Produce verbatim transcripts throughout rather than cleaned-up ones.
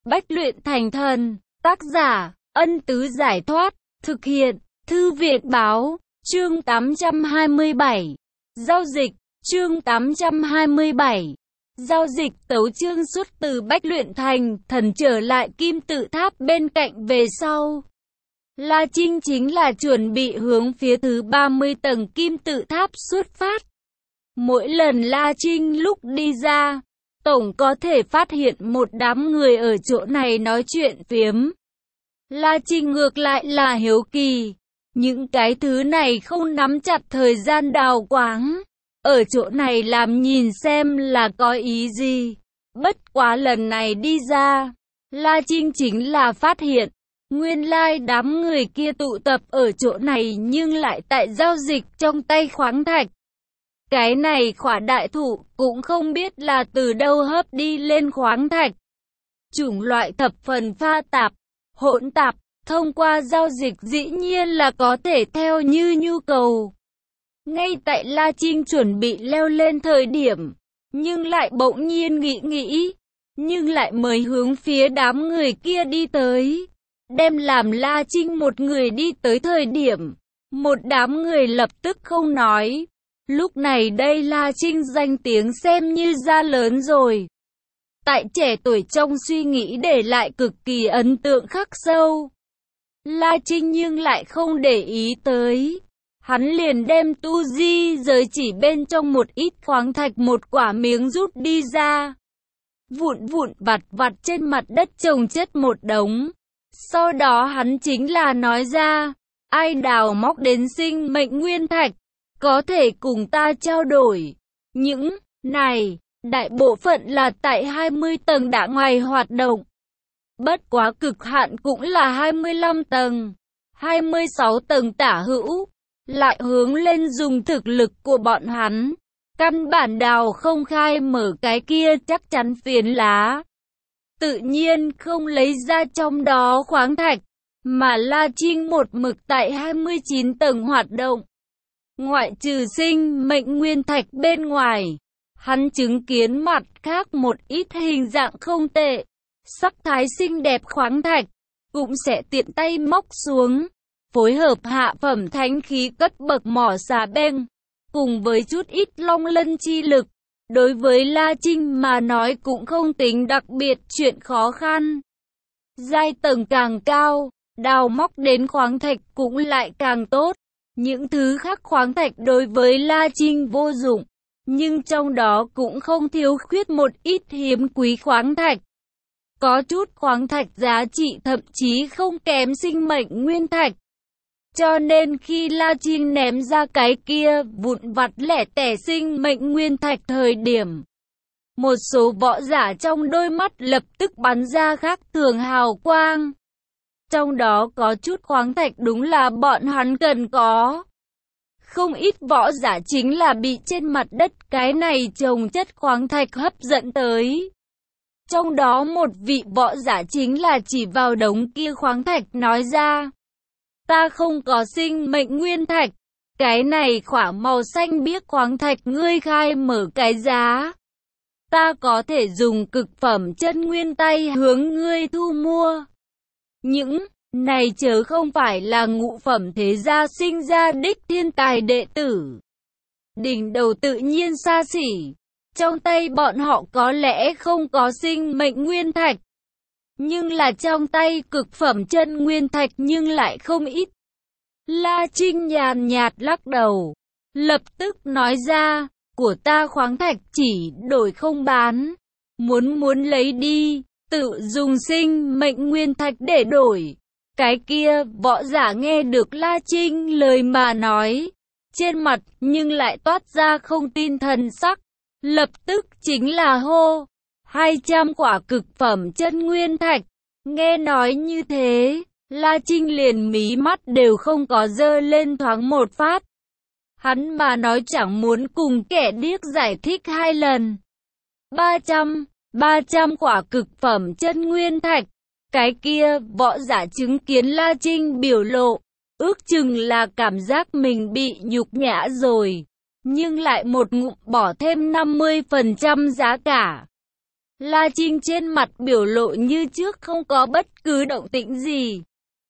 Bách luyện thành thần. Tác giả, Ân Tứ Giải Thoát. Thực hiện, Thư Viện Báo. Chương tám trăm hai mươi bảy. Giao dịch. Chương tám trăm hai mươi bảy. Giao dịch. Tấu chương xuất từ Bách luyện thành thần trở lại kim tự tháp bên cạnh về sau. La Trinh chính là chuẩn bị hướng phía thứ ba mươi tầng kim tự tháp xuất phát. Mỗi lần La Trinh lúc đi ra, tổng có thể phát hiện một đám người ở chỗ này nói chuyện phiếm. La Trinh ngược lại là hiếu kỳ. Những cái thứ này không nắm chặt thời gian đào quáng. Ở chỗ này làm nhìn xem là có ý gì. Bất quá lần này đi ra, La Trinh chính là phát hiện. Nguyên lai like đám người kia tụ tập ở chỗ này nhưng lại tại giao dịch trong tay khoáng thạch. Cái này khỏa đại thụ cũng không biết là từ đâu hấp đi lên khoáng thạch. Chủng loại thập phần pha tạp, hỗn tạp, thông qua giao dịch dĩ nhiên là có thể theo như nhu cầu. Ngay tại La Trinh chuẩn bị leo lên thời điểm, nhưng lại bỗng nhiên nghĩ nghĩ, nhưng lại mới hướng phía đám người kia đi tới. Đem làm La Trinh một người đi tới thời điểm, một đám người lập tức không nói. Lúc này đây La Trinh danh tiếng xem như ra lớn rồi. Tại trẻ tuổi trong suy nghĩ để lại cực kỳ ấn tượng khắc sâu. La Trinh nhưng lại không để ý tới. Hắn liền đem tu di giới chỉ bên trong một ít khoáng thạch một quả miếng rút đi ra. Vụn vụn vặt vặt trên mặt đất chồng chất một đống. Sau đó hắn chính là nói ra, ai đào móc đến sinh mệnh nguyên thạch, có thể cùng ta trao đổi. Những này, đại bộ phận là tại hai mươi tầng đã ngoài hoạt động. Bất quá cực hạn cũng là hai mươi lăm tầng, hai mươi sáu tầng tả hữu, lại hướng lên dùng thực lực của bọn hắn. Căn bản đào không khai mở cái kia chắc chắn phiến lá. Tự nhiên không lấy ra trong đó khoáng thạch, mà La Trinh một mực tại hai mươi chín tầng hoạt động. Ngoại trừ sinh mệnh nguyên thạch bên ngoài, hắn chứng kiến mặt khác một ít hình dạng không tệ, sắc thái xinh đẹp khoáng thạch, cũng sẽ tiện tay móc xuống, phối hợp hạ phẩm thánh khí cất bậc mỏ xà beng, cùng với chút ít long lân chi lực. Đối với La Trinh mà nói cũng không tính đặc biệt chuyện khó khăn. Giai tầng càng cao, đào móc đến khoáng thạch cũng lại càng tốt. Những thứ khác khoáng thạch đối với La Trinh vô dụng, nhưng trong đó cũng không thiếu khuyết một ít hiếm quý khoáng thạch. Có chút khoáng thạch giá trị thậm chí không kém sinh mệnh nguyên thạch. Cho nên khi La Trinh ném ra cái kia vụn vặt lẻ tẻ sinh mệnh nguyên thạch thời điểm, một số võ giả trong đôi mắt lập tức bắn ra khác thường hào quang. Trong đó có chút khoáng thạch đúng là bọn hắn cần có. Không ít võ giả chính là bị trên mặt đất cái này chồng chất khoáng thạch hấp dẫn tới. Trong đó một vị võ giả chính là chỉ vào đống kia khoáng thạch nói ra, ta không có sinh mệnh nguyên thạch, cái này khỏa màu xanh biếc khoáng thạch ngươi khai mở cái giá. Ta có thể dùng cực phẩm chân nguyên tay hướng ngươi thu mua. Những này chớ không phải là ngũ phẩm thế gia sinh ra đích thiên tài đệ tử. Đỉnh đầu tự nhiên xa xỉ, trong tay bọn họ có lẽ không có sinh mệnh nguyên thạch. Nhưng là trong tay cực phẩm chân nguyên thạch nhưng lại không ít. La Trinh nhàn nhạt lắc đầu, lập tức nói ra, của ta khoáng thạch chỉ đổi không bán. Muốn muốn lấy đi, tự dùng sinh mệnh nguyên thạch để đổi. Cái kia, võ giả nghe được La Trinh lời mà nói, trên mặt nhưng lại toát ra không tin thần sắc. Lập tức chính là hô, hai trăm quả cực phẩm chân nguyên thạch. Nghe nói như thế, La Trinh liền mí mắt đều không có dơ lên thoáng một phát. Hắn mà nói chẳng muốn cùng kẻ điếc giải thích hai lần. ba trăm, ba trăm quả cực phẩm chân nguyên thạch. Cái kia, võ giả chứng kiến La Trinh biểu lộ, ước chừng là cảm giác mình bị nhục nhã rồi. Nhưng lại một ngụm bỏ thêm năm mươi phần trăm giá cả. La Trinh trên mặt biểu lộ như trước không có bất cứ động tĩnh gì.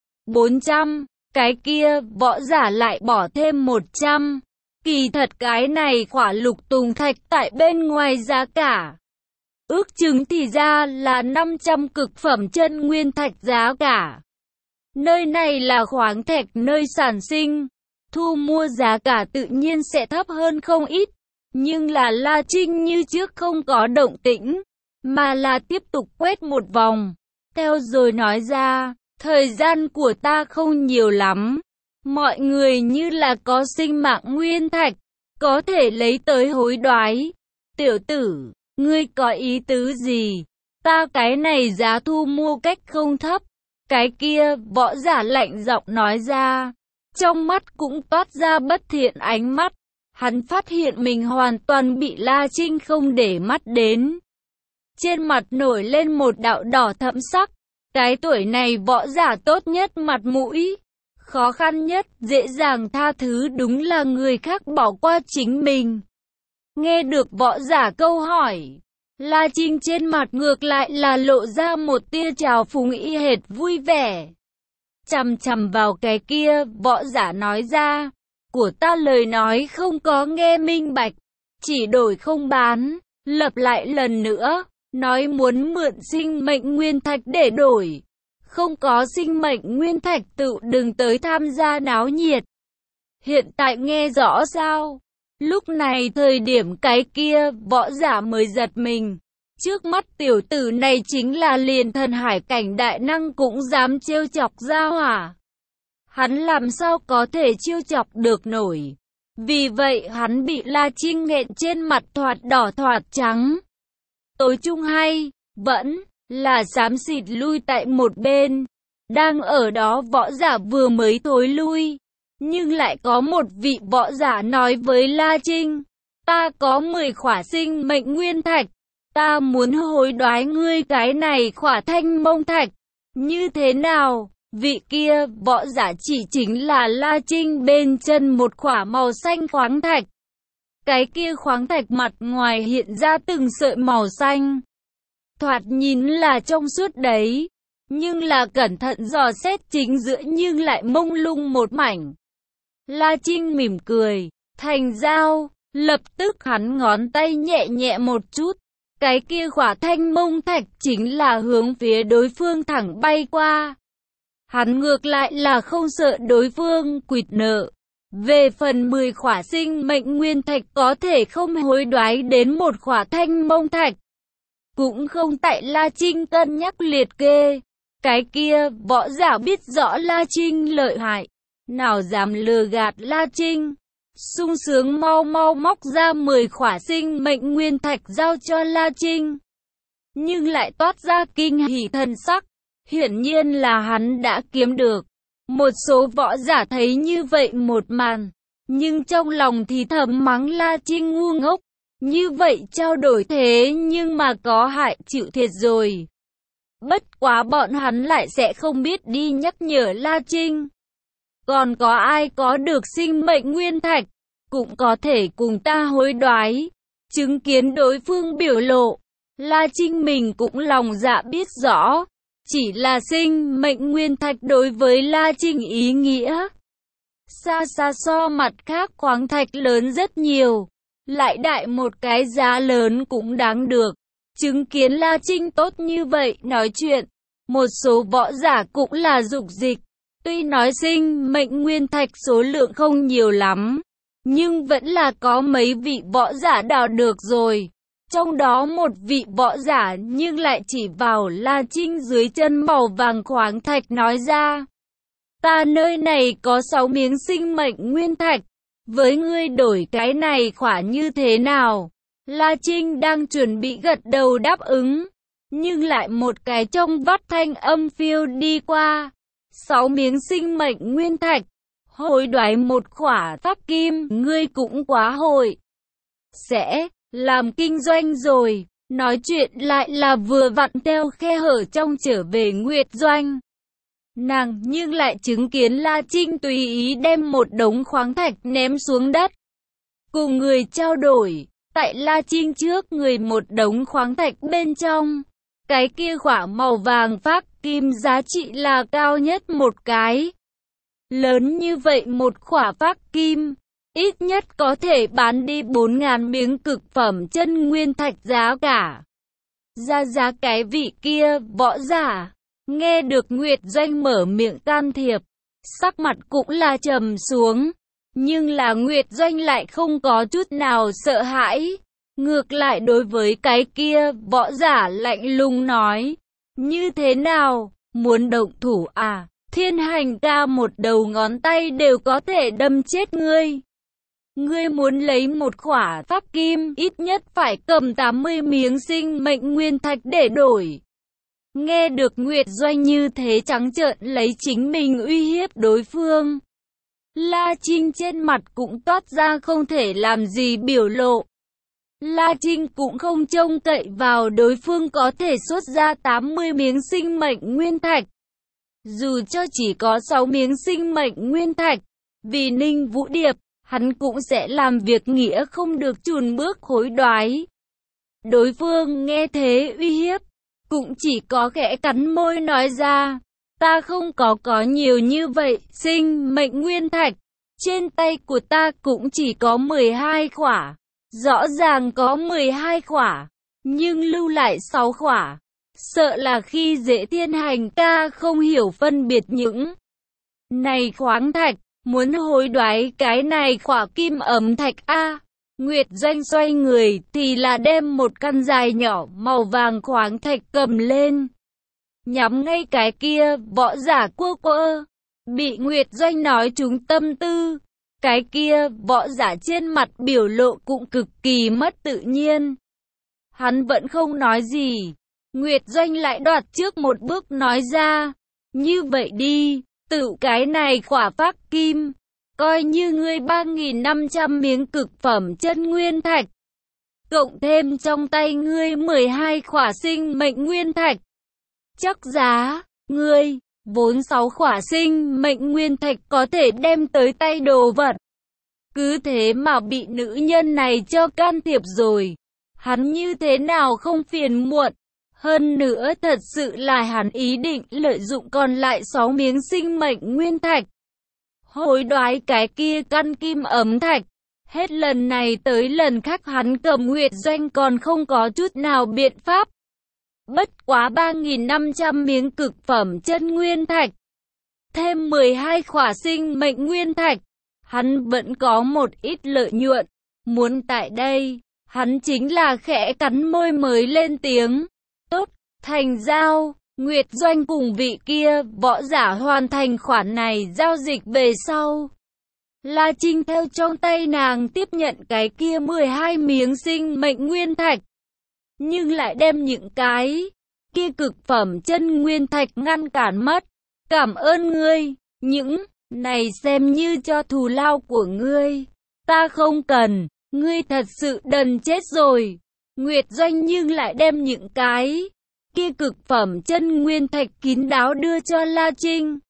bốn trăm, cái kia, võ giả lại bỏ thêm một trăm. Kỳ thật cái này khỏa lục tùng thạch tại bên ngoài giá cả. Ước chừng thì ra là năm trăm cực phẩm chân nguyên thạch giá cả. Nơi này là khoáng thạch nơi sản sinh. Thu mua giá cả tự nhiên sẽ thấp hơn không ít. Nhưng là La Trinh như trước không có động tĩnh. Mà là tiếp tục quét một vòng. Theo rồi nói ra, thời gian của ta không nhiều lắm. Mọi người như là có sinh mạng nguyên thạch, có thể lấy tới hối đoái. Tiểu tử, ngươi có ý tứ gì? Ta cái này giá thu mua cách không thấp. Cái kia, võ giả lạnh giọng nói ra. Trong mắt cũng toát ra bất thiện ánh mắt. Hắn phát hiện mình hoàn toàn bị La Trinh không để mắt đến. Trên mặt nổi lên một đạo đỏ thẫm sắc. Cái tuổi này võ giả tốt nhất mặt mũi. Khó khăn nhất, dễ dàng tha thứ đúng là người khác bỏ qua chính mình. Nghe được võ giả câu hỏi, La Trinh trên mặt ngược lại là lộ ra một tia trào phúng y hệt vui vẻ. Chằm chằm vào cái kia, võ giả nói ra, của ta lời nói không có nghe minh bạch, chỉ đổi không bán, lặp lại lần nữa, nói muốn mượn sinh mệnh nguyên thạch để đổi. Không có sinh mệnh nguyên thạch tự đừng tới tham gia náo nhiệt. Hiện tại nghe rõ sao? Lúc này thời điểm cái kia, võ giả mới giật mình. Trước mắt tiểu tử này chính là liền thần hải cảnh đại năng cũng dám trêu chọc ra hỏa. Hắn làm sao có thể trêu chọc được nổi. Vì vậy hắn bị La Trinh nghẹn trên mặt thoạt đỏ thoạt trắng. Tối trung hay, vẫn là xám xịt lui tại một bên. Đang ở đó võ giả vừa mới thối lui. Nhưng lại có một vị võ giả nói với La Trinh. Ta có mười khỏa sinh mệnh nguyên thạch. Ta muốn hối đoái ngươi cái này khỏa thanh mông thạch. Như thế nào? Vị kia võ giả chỉ chính là La Trinh bên chân một khỏa màu xanh khoáng thạch. Cái kia khoáng thạch mặt ngoài hiện ra từng sợi màu xanh. Thoạt nhìn là trong suốt đấy, nhưng là cẩn thận dò xét chính giữa nhưng lại mông lung một mảnh. La Trinh mỉm cười, thành giao, lập tức hắn ngón tay nhẹ nhẹ một chút. Cái kia khỏa thanh mông thạch chính là hướng phía đối phương thẳng bay qua. Hắn ngược lại là không sợ đối phương quỵt nợ. Về phần mười khỏa sinh mệnh nguyên thạch có thể không hối đoái đến một khỏa thanh mông thạch. Cũng không tại La Trinh cân nhắc liệt kê. Cái kia, võ giả biết rõ La Trinh lợi hại. Nào dám lừa gạt La Trinh. Sung sướng mau mau móc ra mười khỏa sinh mệnh nguyên thạch giao cho La Trinh. Nhưng lại toát ra kinh hỉ thần sắc. Hiển nhiên là hắn đã kiếm được. Một số võ giả thấy như vậy một màn. Nhưng trong lòng thì thầm mắng La Trinh ngu ngốc. Như vậy trao đổi thế nhưng mà có hại chịu thiệt rồi. Bất quá bọn hắn lại sẽ không biết đi nhắc nhở La Trinh. Còn có ai có được sinh mệnh nguyên thạch, cũng có thể cùng ta hối đoái. Chứng kiến đối phương biểu lộ, La Trinh mình cũng lòng dạ biết rõ. Chỉ là sinh mệnh nguyên thạch đối với La Trinh ý nghĩa. Xa xa so mặt khác khoáng thạch lớn rất nhiều. Lại đại một cái giá lớn cũng đáng được. Chứng kiến La Trinh tốt như vậy nói chuyện. Một số võ giả cũng là dục dịch. Tuy nói sinh mệnh nguyên thạch số lượng không nhiều lắm. Nhưng vẫn là có mấy vị võ giả đào được rồi. Trong đó một vị võ giả nhưng lại chỉ vào La Trinh dưới chân màu vàng khoáng thạch nói ra. Ta nơi này có sáu miếng sinh mệnh nguyên thạch. Với ngươi đổi cái này khỏa như thế nào? La Trinh đang chuẩn bị gật đầu đáp ứng. Nhưng lại một cái trong vắt thanh âm phiêu đi qua. Sáu miếng sinh mệnh nguyên thạch. Hối đoái một khỏa pháp kim. Ngươi cũng quá hội. Sẽ làm kinh doanh rồi. Nói chuyện lại là vừa vặn theo khe hở trong trở về Nguyệt Doanh. Nàng nhưng lại chứng kiến La Trinh tùy ý đem một đống khoáng thạch ném xuống đất. Cùng người trao đổi, tại La Trinh trước người một đống khoáng thạch bên trong. Cái kia khỏa màu vàng phác kim giá trị là cao nhất một cái. Lớn như vậy một khỏa phác kim, ít nhất có thể bán đi bốn ngàn miếng cực phẩm chân nguyên thạch giá cả. Ra giá cái vị kia, võ giả. Nghe được Nguyệt Doanh mở miệng can thiệp, sắc mặt cũng là trầm xuống. Nhưng là Nguyệt Doanh lại không có chút nào sợ hãi. Ngược lại đối với cái kia, võ giả lạnh lùng nói. Như thế nào, muốn động thủ à? Thiên Hành ca một đầu ngón tay đều có thể đâm chết ngươi. Ngươi muốn lấy một khỏa pháp kim, ít nhất phải cầm tám mươi miếng sinh mệnh nguyên thạch để đổi. Nghe được Nguyệt Doanh như thế trắng trợn lấy chính mình uy hiếp đối phương. La Trinh trên mặt cũng toát ra không thể làm gì biểu lộ. La Trinh cũng không trông cậy vào đối phương có thể xuất ra tám mươi miếng sinh mệnh nguyên thạch. Dù cho chỉ có sáu miếng sinh mệnh nguyên thạch, vì Ninh Vũ Điệp, hắn cũng sẽ làm việc nghĩa không được chùn bước hối đoái. Đối phương nghe thế uy hiếp, cũng chỉ có khẽ cắn môi nói ra, ta không có có nhiều như vậy, sinh mệnh nguyên thạch, trên tay của ta cũng chỉ có mười hai khỏa, rõ ràng có mười hai khỏa, nhưng lưu lại sáu khỏa, sợ là khi dễ Thiên Hành ca không hiểu phân biệt những này khoáng thạch, muốn hối đoái cái này khỏa kim ấm thạch a. Nguyệt Doanh xoay người thì là đem một căn dài nhỏ màu vàng khoáng thạch cầm lên. Nhắm ngay cái kia, võ giả quơ quơ. Bị Nguyệt Doanh nói trúng tâm tư. Cái kia, võ giả trên mặt biểu lộ cũng cực kỳ mất tự nhiên. Hắn vẫn không nói gì. Nguyệt Doanh lại đoạt trước một bước nói ra. Như vậy đi, tự cái này khỏa phác kim. Coi như ngươi ba nghìn năm trăm miếng cực phẩm chân nguyên thạch. Cộng thêm trong tay ngươi mười hai khỏa sinh mệnh nguyên thạch. Chắc giá, ngươi, vốn sáu khỏa sinh mệnh nguyên thạch có thể đem tới tay đồ vật. Cứ thế mà bị nữ nhân này cho can thiệp rồi. Hắn như thế nào không phiền muộn. Hơn nữa thật sự là hắn ý định lợi dụng còn lại sáu miếng sinh mệnh nguyên thạch. Hối đoái cái kia căn kim ấm thạch. Hết lần này tới lần khác hắn cầm Nguyệt Doanh còn không có chút nào biện pháp. Bất quá ba nghìn năm trăm miếng cực phẩm chân nguyên thạch. Thêm mười hai khỏa sinh mệnh nguyên thạch. Hắn vẫn có một ít lợi nhuận. Muốn tại đây, hắn chính là khẽ cắn môi mới lên tiếng. Tốt, thành giao. Nguyệt Doanh cùng vị kia, võ giả hoàn thành khoản này giao dịch về sau. La Trinh theo trong tay nàng tiếp nhận cái kia mười hai miếng sinh mệnh nguyên thạch. Nhưng lại đem những cái kia cực phẩm chân nguyên thạch ngăn cản mất. Cảm ơn ngươi, những này xem như cho thù lao của ngươi. Ta không cần, ngươi thật sự đần chết rồi. Nguyệt Doanh nhưng lại đem những cái kia cực phẩm chân nguyên thạch kín đáo đưa cho La Trinh.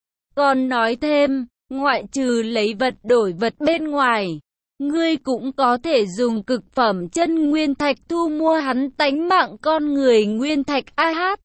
Còn nói thêm, ngoại trừ lấy vật đổi vật bên ngoài, ngươi cũng có thể dùng cực phẩm chân nguyên thạch thu mua hắn tánh mạng con người nguyên thạch a hát.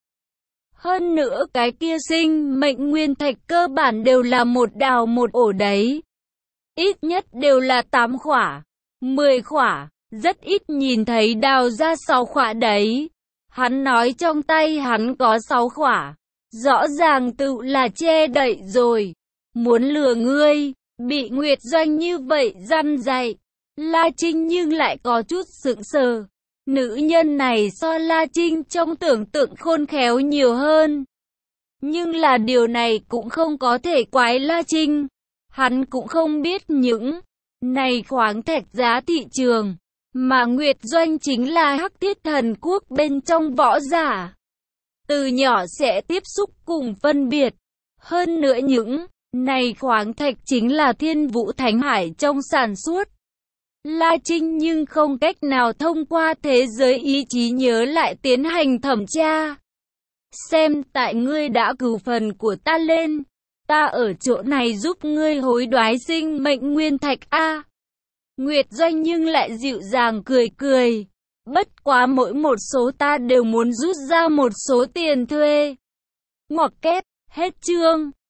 Hơn nữa cái kia sinh mệnh nguyên thạch cơ bản đều là một đào một ổ đấy. Ít nhất đều là tám khỏa, mười khỏa, rất ít nhìn thấy đào ra sáu khỏa đấy. Hắn nói trong tay hắn có sáu khỏa, rõ ràng tự là che đậy rồi. Muốn lừa ngươi, bị Nguyệt Doanh như vậy răn dạy. La Trinh nhưng lại có chút sững sờ. Nữ nhân này so La Trinh trong tưởng tượng khôn khéo nhiều hơn. Nhưng là điều này cũng không có thể quái La Trinh. Hắn cũng không biết những này khoáng thạch giá thị trường. Mà Nguyệt Doanh chính là Hắc Thiết Thần Quốc bên trong võ giả. Từ nhỏ sẽ tiếp xúc cùng phân biệt. Hơn nữa những này khoáng thạch chính là Thiên Vũ Thánh Hải trong sản xuất. La Trinh nhưng không cách nào thông qua thế giới ý chí nhớ lại tiến hành thẩm tra. Xem tại ngươi đã cứu phần của ta lên. Ta ở chỗ này giúp ngươi hối đoái sinh mệnh nguyên thạch A. Nguyệt Doanh nhưng lại dịu dàng cười cười. Bất quá mỗi một số ta đều muốn rút ra một số tiền thuê. Ngoặc kép, hết chương.